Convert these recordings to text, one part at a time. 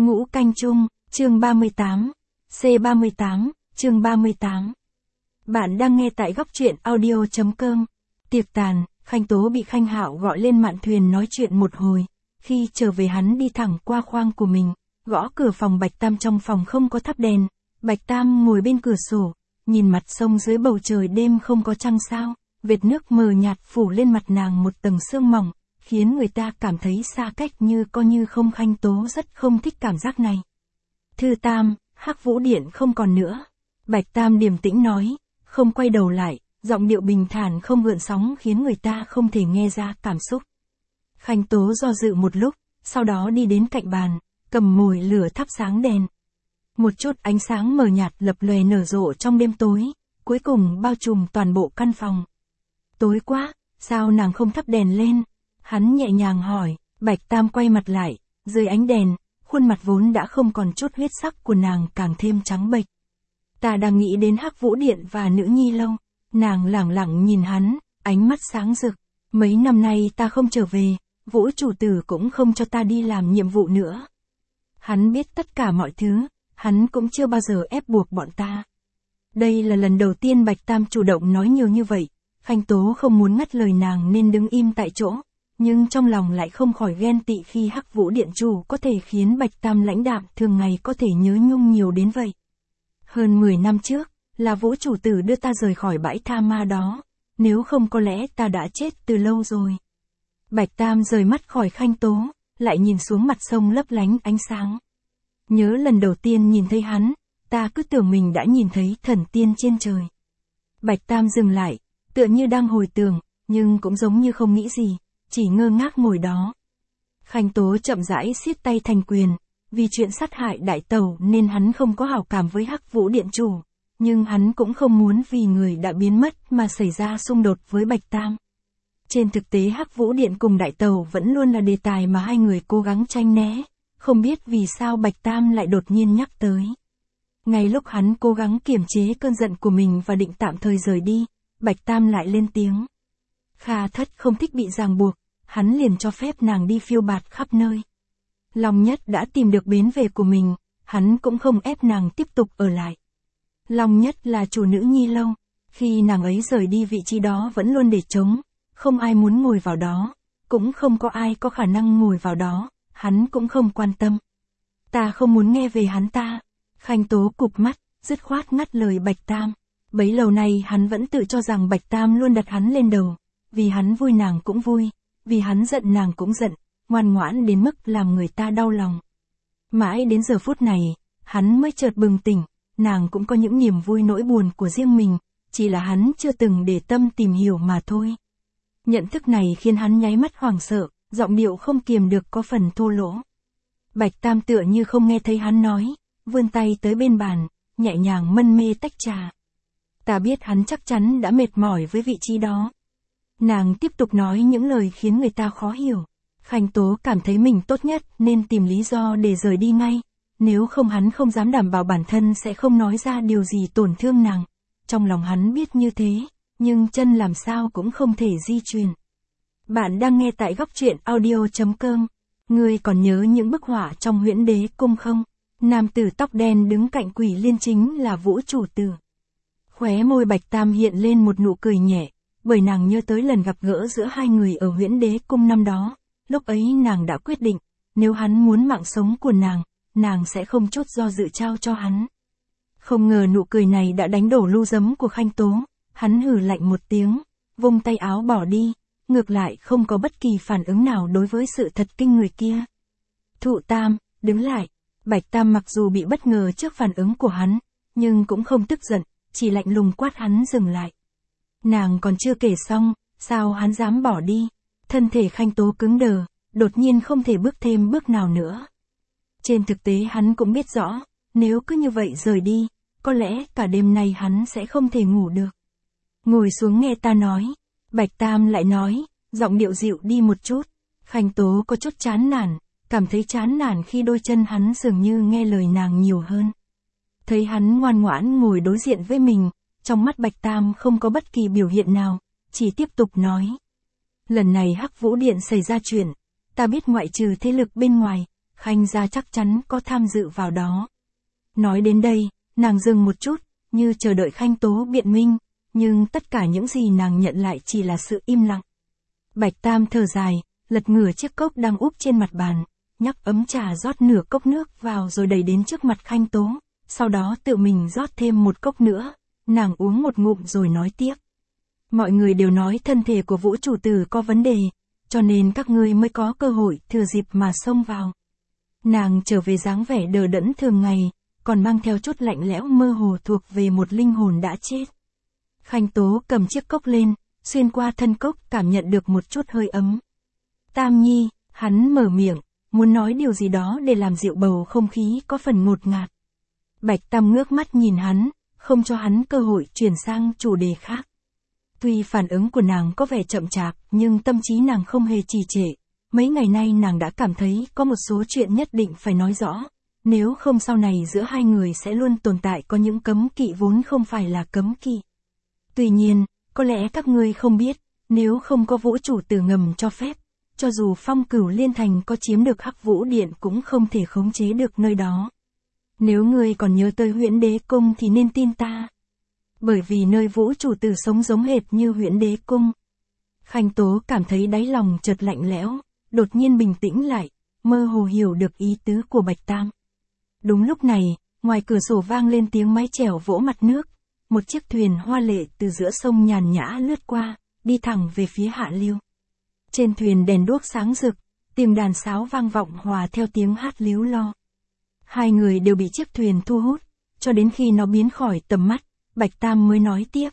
Ngũ Canh Chung, chương 38. C38, chương 38. Bạn đang nghe tại góc truyện audio.com. Tiệc tàn, Khanh Tố bị Khanh Hạo gọi lên mạn thuyền nói chuyện một hồi. Khi trở về hắn đi thẳng qua khoang của mình, gõ cửa phòng Bạch Tam. Trong phòng không có thắp đèn. Bạch Tam ngồi bên cửa sổ, nhìn mặt sông dưới bầu trời đêm không có trăng sao. Vệt nước mờ nhạt phủ lên mặt nàng một tầng sương mỏng, khiến người ta cảm thấy xa cách như có như không. Khanh Tố rất không thích cảm giác này. Thư Tam, Hắc Vũ Điện không còn nữa. Bạch Tam điềm tĩnh nói, không quay đầu lại, giọng điệu bình thản không gợn sóng khiến người ta không thể nghe ra cảm xúc. Khanh Tố do dự một lúc, sau đó đi đến cạnh bàn, cầm mồi lửa thắp sáng đèn. Một chút ánh sáng mờ nhạt lập lòe nở rộ trong đêm tối, cuối cùng bao trùm toàn bộ căn phòng. Tối quá, sao nàng không thắp đèn lên? Hắn nhẹ nhàng hỏi. Bạch Tam quay mặt lại, dưới ánh đèn, khuôn mặt vốn đã không còn chút huyết sắc của nàng càng thêm trắng bệch. Ta đang nghĩ đến Hắc Vũ Điện và Nữ Nhi Lâu. Nàng lẳng lặng nhìn hắn, ánh mắt sáng rực. Mấy năm nay ta không trở về, Vũ chủ tử cũng không cho ta đi làm nhiệm vụ nữa. Hắn biết tất cả mọi thứ, hắn cũng chưa bao giờ ép buộc bọn ta. Đây là lần đầu tiên Bạch Tam chủ động nói nhiều như vậy. Khanh Tố không muốn ngắt lời nàng nên đứng im tại chỗ, nhưng trong lòng lại không khỏi ghen tị khi Hắc Vũ Điện chủ có thể khiến Bạch Tam lãnh đạm thường ngày có thể nhớ nhung nhiều đến vậy. Hơn 10 năm trước, là Vũ chủ tử đưa ta rời khỏi bãi tha ma đó, nếu không có lẽ ta đã chết từ lâu rồi. Bạch Tam rời mắt khỏi Khanh Tố, lại nhìn xuống mặt sông lấp lánh ánh sáng. Nhớ lần đầu tiên nhìn thấy hắn, ta cứ tưởng mình đã nhìn thấy thần tiên trên trời. Bạch Tam dừng lại, tựa như đang hồi tưởng, nhưng cũng giống như không nghĩ gì, chỉ ngơ ngác ngồi đó. Khanh Tố chậm rãi siết tay thành quyền, vì chuyện sát hại đại tẩu nên hắn không có hảo cảm với Hắc Vũ Điện chủ, nhưng hắn cũng không muốn vì người đã biến mất mà xảy ra xung đột với Bạch Tam. Trên thực tế Hắc Vũ Điện cùng đại tẩu vẫn luôn là đề tài mà hai người cố gắng tránh né, không biết vì sao Bạch Tam lại đột nhiên nhắc tới. Ngay lúc hắn cố gắng kiềm chế cơn giận của mình và định tạm thời rời đi, Bạch Tam lại lên tiếng. Kha Thất không thích bị ràng buộc, hắn liền cho phép nàng đi phiêu bạt khắp nơi. Long Nhất đã tìm được bến về của mình, hắn cũng không ép nàng tiếp tục ở lại. Long Nhất là chủ Nữ Nhi Lâu, khi nàng ấy rời đi vị trí đó vẫn luôn để trống, không ai muốn ngồi vào đó, cũng không có ai có khả năng ngồi vào đó, hắn cũng không quan tâm. Ta không muốn nghe về hắn ta. Khanh Tố cụp mắt, dứt khoát ngắt lời Bạch Tam. Bấy lâu nay hắn vẫn tự cho rằng Bạch Tam luôn đặt hắn lên đầu, vì hắn vui nàng cũng vui, vì hắn giận nàng cũng giận, ngoan ngoãn đến mức làm người ta đau lòng. Mãi đến giờ phút này, hắn mới chợt bừng tỉnh, nàng cũng có những niềm vui nỗi buồn của riêng mình, chỉ là hắn chưa từng để tâm tìm hiểu mà thôi. Nhận thức này khiến hắn nháy mắt hoảng sợ, giọng điệu không kiềm được có phần thô lỗ. Bạch Tam tựa như không nghe thấy hắn nói, vươn tay tới bên bàn, nhẹ nhàng mân mê tách trà. Ta biết hắn chắc chắn đã mệt mỏi với vị trí đó. Nàng tiếp tục nói những lời khiến người ta khó hiểu. Khanh Tố cảm thấy mình tốt nhất nên tìm lý do để rời đi ngay. Nếu không hắn không dám đảm bảo bản thân sẽ không nói ra điều gì tổn thương nàng. Trong lòng hắn biết như thế, nhưng chân làm sao cũng không thể di chuyển. Bạn đang nghe tại góc truyện audio.com. Ngươi còn nhớ những bức họa trong Huyễn Đế Cung không? Nam tử tóc đen đứng cạnh Quỷ Liên chính là Vũ chủ tử. Khóe môi Bạch Tam hiện lên một nụ cười nhẹ, bởi nàng nhớ tới lần gặp gỡ giữa hai người ở Huyễn Đế Cung năm đó. Lúc ấy nàng đã quyết định, nếu hắn muốn mạng sống của nàng sẽ không chút do dự trao cho hắn. Không ngờ nụ cười này đã đánh đổ lu dấm của Khanh Tố, hắn hừ lạnh một tiếng, vung tay áo bỏ đi, ngược lại không có bất kỳ phản ứng nào đối với sự thật kinh người kia. Thụ Tam, đứng lại. Bạch Tam mặc dù bị bất ngờ trước phản ứng của hắn, nhưng cũng không tức giận, chỉ lạnh lùng quát hắn dừng lại. Nàng còn chưa kể xong, sao hắn dám bỏ đi? Thân thể Khanh Tố cứng đờ, đột nhiên không thể bước thêm bước nào nữa. Trên thực tế hắn cũng biết rõ, nếu cứ như vậy rời đi, có lẽ cả đêm nay hắn sẽ không thể ngủ được. Ngồi xuống nghe ta nói. Bạch Tam lại nói, giọng điệu dịu đi một chút. Khanh Tố có chút chán nản, cảm thấy chán nản khi đôi chân hắn dường như nghe lời nàng nhiều hơn. Thấy hắn ngoan ngoãn ngồi đối diện với mình, trong mắt Bạch Tam không có bất kỳ biểu hiện nào, chỉ tiếp tục nói. Lần này Hắc Vũ Điện xảy ra chuyện, ta biết ngoại trừ thế lực bên ngoài, Khanh gia chắc chắn có tham dự vào đó. Nói đến đây, nàng dừng một chút, như chờ đợi Khanh Tố biện minh, nhưng tất cả những gì nàng nhận lại chỉ là sự im lặng. Bạch Tam thở dài, lật ngửa chiếc cốc đang úp trên mặt bàn, nhắc ấm trà rót nửa cốc nước vào rồi đẩy đến trước mặt Khanh Tố, sau đó tự mình rót thêm một cốc nữa, nàng uống một ngụm rồi nói tiếp. Mọi người đều nói thân thể của Vũ chủ tử có vấn đề, cho nên các ngươi mới có cơ hội thừa dịp mà xông vào. Nàng trở về dáng vẻ đờ đẫn thường ngày, còn mang theo chút lạnh lẽo mơ hồ thuộc về một linh hồn đã chết. Khanh Tố cầm chiếc cốc lên, xuyên qua thân cốc cảm nhận được một chút hơi ấm. Tam Nhi, hắn mở miệng, muốn nói điều gì đó để làm dịu bầu không khí có phần ngột ngạt. Bạch Tam ngước mắt nhìn hắn, không cho hắn cơ hội chuyển sang chủ đề khác. Tuy phản ứng của nàng có vẻ chậm chạp, nhưng tâm trí nàng không hề trì trệ. Mấy ngày nay nàng đã cảm thấy có một số chuyện nhất định phải nói rõ. Nếu không sau này giữa hai người sẽ luôn tồn tại có những cấm kỵ vốn không phải là cấm kỵ. Tuy nhiên, có lẽ các ngươi không biết, nếu không có Vũ chủ tử ngầm cho phép, cho dù Phong Cửu Liên Thành có chiếm được Hắc Vũ Điện cũng không thể khống chế được nơi đó. Nếu ngươi còn nhớ tới Huyễn Đế Cung thì nên tin ta. Bởi vì nơi Vũ chủ tử sống giống hệt như Huyễn Đế Cung. Khanh Tố cảm thấy đáy lòng chợt lạnh lẽo, đột nhiên bình tĩnh lại, mơ hồ hiểu được ý tứ của Bạch Tam. Đúng lúc này, ngoài cửa sổ vang lên tiếng mái chèo vỗ mặt nước, một chiếc thuyền hoa lệ từ giữa sông nhàn nhã lướt qua, đi thẳng về phía hạ lưu. Trên thuyền đèn đuốc sáng rực, tiếng đàn sáo vang vọng hòa theo tiếng hát líu lo. Hai người đều bị chiếc thuyền thu hút, cho đến khi nó biến khỏi tầm mắt, Bạch Tam mới nói tiếp.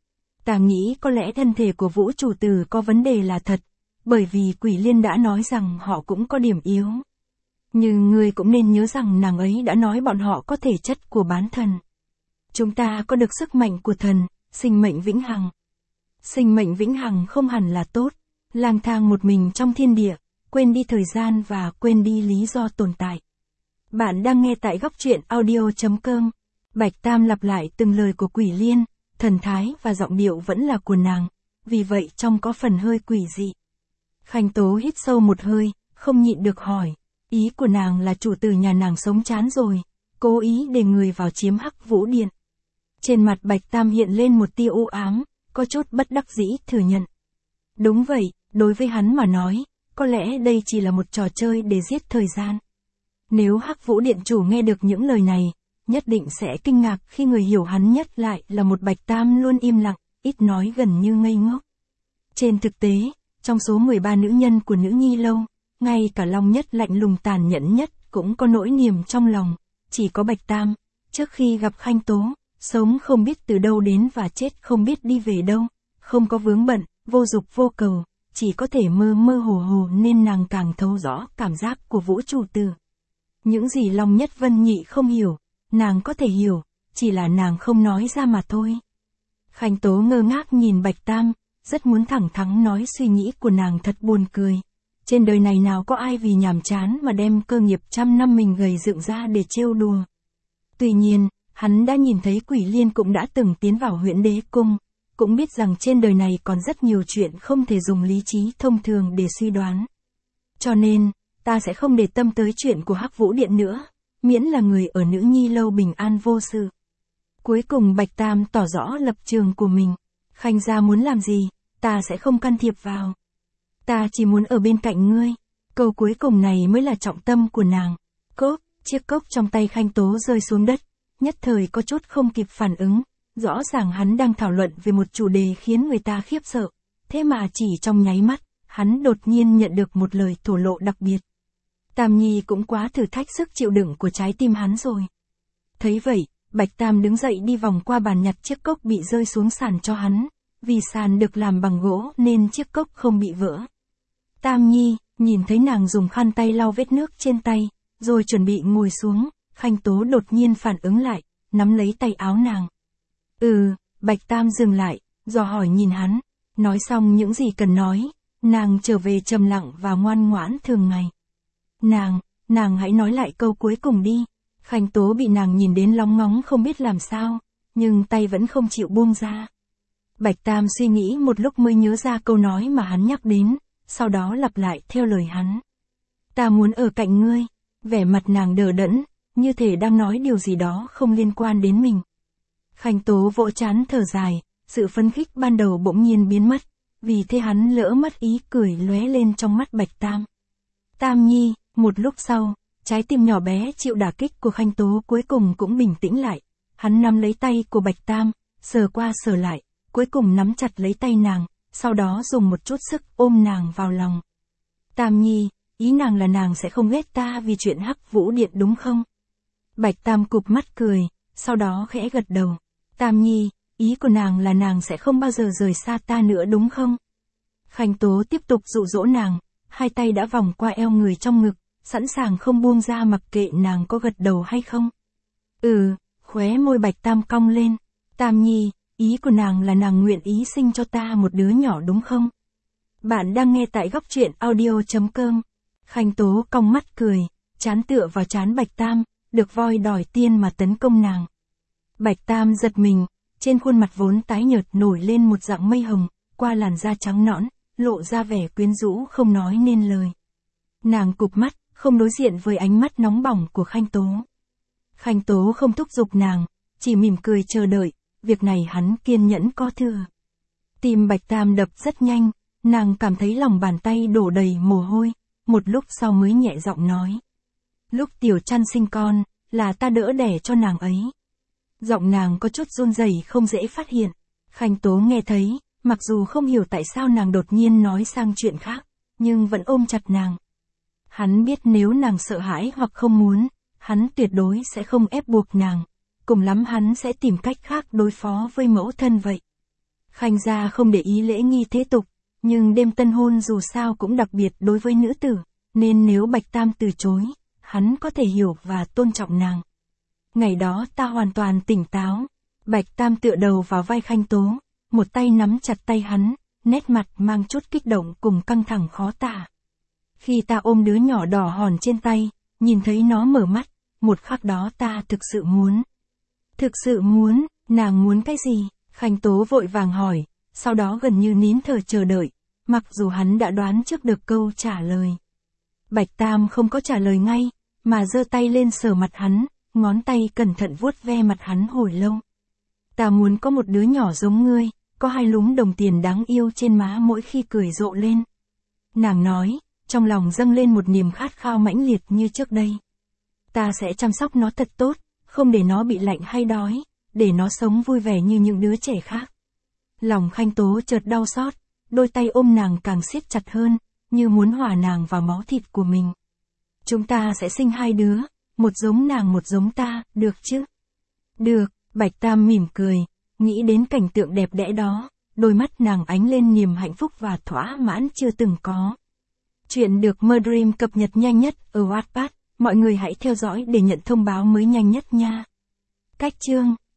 Ta nghĩ có lẽ thân thể của Vũ chủ tử có vấn đề là thật, bởi vì Quỷ Liên đã nói rằng họ cũng có điểm yếu. Nhưng ngươi cũng nên nhớ rằng nàng ấy đã nói bọn họ có thể chất của bán thần. Chúng ta có được sức mạnh của thần, sinh mệnh vĩnh hằng. Sinh mệnh vĩnh hằng không hẳn là tốt, lang thang một mình trong thiên địa, quên đi thời gian và quên đi lý do tồn tại. Bạn đang nghe tại góc truyện audio.com. Bạch Tam lặp lại từng lời của Quỷ Liên, thần thái và giọng điệu vẫn là của nàng, vì vậy trông có phần hơi quỷ dị. Khanh Tố hít sâu một hơi, không nhịn được hỏi, ý của nàng là chủ tử nhà nàng sống chán rồi, cố ý để người vào chiếm Hắc Vũ Điện. Trên mặt Bạch Tam hiện lên một tia u ám, có chút bất đắc dĩ thừa nhận. Đúng vậy, đối với hắn mà nói, có lẽ đây chỉ là một trò chơi để giết thời gian. Nếu Hắc Vũ Điện chủ nghe được những lời này, nhất định sẽ kinh ngạc khi người hiểu hắn nhất lại là một Bạch Tam luôn im lặng, ít nói gần như ngây ngốc. Trên thực tế, trong số 13 nữ nhân của Nữ Nhi Lâu, ngay cả Long Nhất lạnh lùng tàn nhẫn nhất cũng có nỗi niềm trong lòng, chỉ có Bạch Tam, trước khi gặp Khanh Tố, sống không biết từ đâu đến và chết không biết đi về đâu, không có vướng bận, vô dục vô cầu, chỉ có thể mơ mơ hồ hồ nên nàng càng thấu rõ cảm giác của Vũ chủ tử. Những gì Long Nhất Vân Nhị không hiểu, nàng có thể hiểu, chỉ là nàng không nói ra mà thôi. Khanh Tố ngơ ngác nhìn Bạch Tam, rất muốn thẳng thắn nói suy nghĩ của nàng thật buồn cười. Trên đời này nào có ai vì nhàm chán mà đem cơ nghiệp trăm năm mình gầy dựng ra để trêu đùa. Tuy nhiên, hắn đã nhìn thấy Quỷ Liên cũng đã từng tiến vào Huyễn Đế Cung, cũng biết rằng trên đời này còn rất nhiều chuyện không thể dùng lý trí thông thường để suy đoán. Cho nên, ta sẽ không để tâm tới chuyện của Hắc Vũ Điện nữa, miễn là người ở Nữ Nhi Lâu bình an vô sự. Cuối cùng Bạch Tam tỏ rõ lập trường của mình. Khanh gia muốn làm gì, ta sẽ không can thiệp vào. Ta chỉ muốn ở bên cạnh ngươi. Câu cuối cùng này mới là trọng tâm của nàng. Cốp, chiếc cốc trong tay Khanh Tố rơi xuống đất, nhất thời có chút không kịp phản ứng. Rõ ràng hắn đang thảo luận về một chủ đề khiến người ta khiếp sợ. Thế mà chỉ trong nháy mắt, hắn đột nhiên nhận được một lời thổ lộ đặc biệt. Tam Nhi cũng quá thử thách sức chịu đựng của trái tim hắn rồi. Thấy vậy, Bạch Tam đứng dậy đi vòng qua bàn nhặt chiếc cốc bị rơi xuống sàn cho hắn. Vì sàn được làm bằng gỗ nên chiếc cốc không bị vỡ. Tam Nhi, nhìn thấy nàng dùng khăn tay lau vết nước trên tay, rồi chuẩn bị ngồi xuống, Khanh Tố đột nhiên phản ứng lại, nắm lấy tay áo nàng. Bạch Tam dừng lại, dò hỏi nhìn hắn, nói xong những gì cần nói, nàng trở về trầm lặng và ngoan ngoãn thường ngày. Nàng hãy nói lại câu cuối cùng đi. Khanh Tố bị nàng nhìn đến lóng ngóng không biết làm sao, nhưng tay vẫn không chịu buông ra. Bạch Tam suy nghĩ một lúc mới nhớ ra câu nói mà hắn nhắc đến, sau đó lặp lại theo lời hắn. Ta muốn ở cạnh ngươi. Vẻ mặt nàng đờ đẫn, như thể đang nói điều gì đó không liên quan đến mình. Khanh Tố vỗ trán thở dài, sự phấn khích ban đầu bỗng nhiên biến mất, vì thế hắn lỡ mất ý cười lóe lên trong mắt Bạch Tam. Tam Nhi, một lúc sau, trái tim nhỏ bé chịu đả kích của Khanh Tố cuối cùng cũng bình tĩnh lại. Hắn nắm lấy tay của Bạch Tam, sờ qua sờ lại, cuối cùng nắm chặt lấy tay nàng, sau đó dùng một chút sức ôm nàng vào lòng. Tam Nhi, ý nàng là nàng sẽ không ghét ta vì chuyện Hắc Vũ Điện đúng không? Bạch Tam cụp mắt cười, sau đó khẽ gật đầu. Tam Nhi, ý của nàng là nàng sẽ không bao giờ rời xa ta nữa đúng không? Khanh Tố tiếp tục dụ dỗ nàng, hai tay đã vòng qua eo người trong ngực, sẵn sàng không buông ra mặc kệ nàng có gật đầu hay không. Khóe môi Bạch Tam cong lên. Tam Nhi, ý của nàng là nàng nguyện ý sinh cho ta một đứa nhỏ đúng không? Bạn đang nghe tại góc truyện audio.com. Khanh Tố cong mắt cười, trán tựa vào trán Bạch Tam, được voi đòi tiên mà tấn công nàng. Bạch Tam giật mình, trên khuôn mặt vốn tái nhợt nổi lên một dạng mây hồng, qua làn da trắng nõn, lộ ra vẻ quyến rũ không nói nên lời. Nàng cụp mắt, không đối diện với ánh mắt nóng bỏng của Khanh Tố. Khanh Tố không thúc giục nàng, chỉ mỉm cười chờ đợi, việc này hắn kiên nhẫn có thừa. Tim Bạch Tam đập rất nhanh, nàng cảm thấy lòng bàn tay đổ đầy mồ hôi, một lúc sau mới nhẹ giọng nói. Lúc Tiểu Trăn sinh con, là ta đỡ đẻ cho nàng ấy. Giọng nàng có chút run rẩy không dễ phát hiện. Khanh Tố nghe thấy, mặc dù không hiểu tại sao nàng đột nhiên nói sang chuyện khác, nhưng vẫn ôm chặt nàng. Hắn biết nếu nàng sợ hãi hoặc không muốn, hắn tuyệt đối sẽ không ép buộc nàng, cùng lắm hắn sẽ tìm cách khác đối phó với mẫu thân vậy. Khanh gia không để ý lễ nghi thế tục, nhưng đêm tân hôn dù sao cũng đặc biệt đối với nữ tử, nên nếu Bạch Tam từ chối, hắn có thể hiểu và tôn trọng nàng. Ngày đó ta hoàn toàn tỉnh táo. Bạch Tam tựa đầu vào vai Khanh Tố, một tay nắm chặt tay hắn, nét mặt mang chút kích động cùng căng thẳng khó tả. Khi ta ôm đứa nhỏ đỏ hòn trên tay, nhìn thấy nó mở mắt, một khắc đó ta thực sự muốn. Thực sự muốn, nàng muốn cái gì? Khanh Tố vội vàng hỏi, sau đó gần như nín thở chờ đợi, mặc dù hắn đã đoán trước được câu trả lời. Bạch Tam không có trả lời ngay, mà giơ tay lên sờ mặt hắn, ngón tay cẩn thận vuốt ve mặt hắn hồi lâu. Ta muốn có một đứa nhỏ giống ngươi, có hai lúm đồng tiền đáng yêu trên má mỗi khi cười rộ lên. Nàng nói, trong lòng dâng lên một niềm khát khao mãnh liệt như trước đây. Ta sẽ chăm sóc nó thật tốt, không để nó bị lạnh hay đói, để nó sống vui vẻ như những đứa trẻ khác. Lòng Khanh Tố chợt đau xót, đôi tay ôm nàng càng siết chặt hơn, như muốn hòa nàng vào máu thịt của mình. Chúng ta sẽ sinh hai đứa, một giống nàng một giống ta, được chứ? Được, Bạch Tam mỉm cười, nghĩ đến cảnh tượng đẹp đẽ đó, đôi mắt nàng ánh lên niềm hạnh phúc và thỏa mãn chưa từng có. Chuyện được Murdream cập nhật nhanh nhất ở Wattpad, mọi người hãy theo dõi để nhận thông báo mới nhanh nhất nha. Cách chương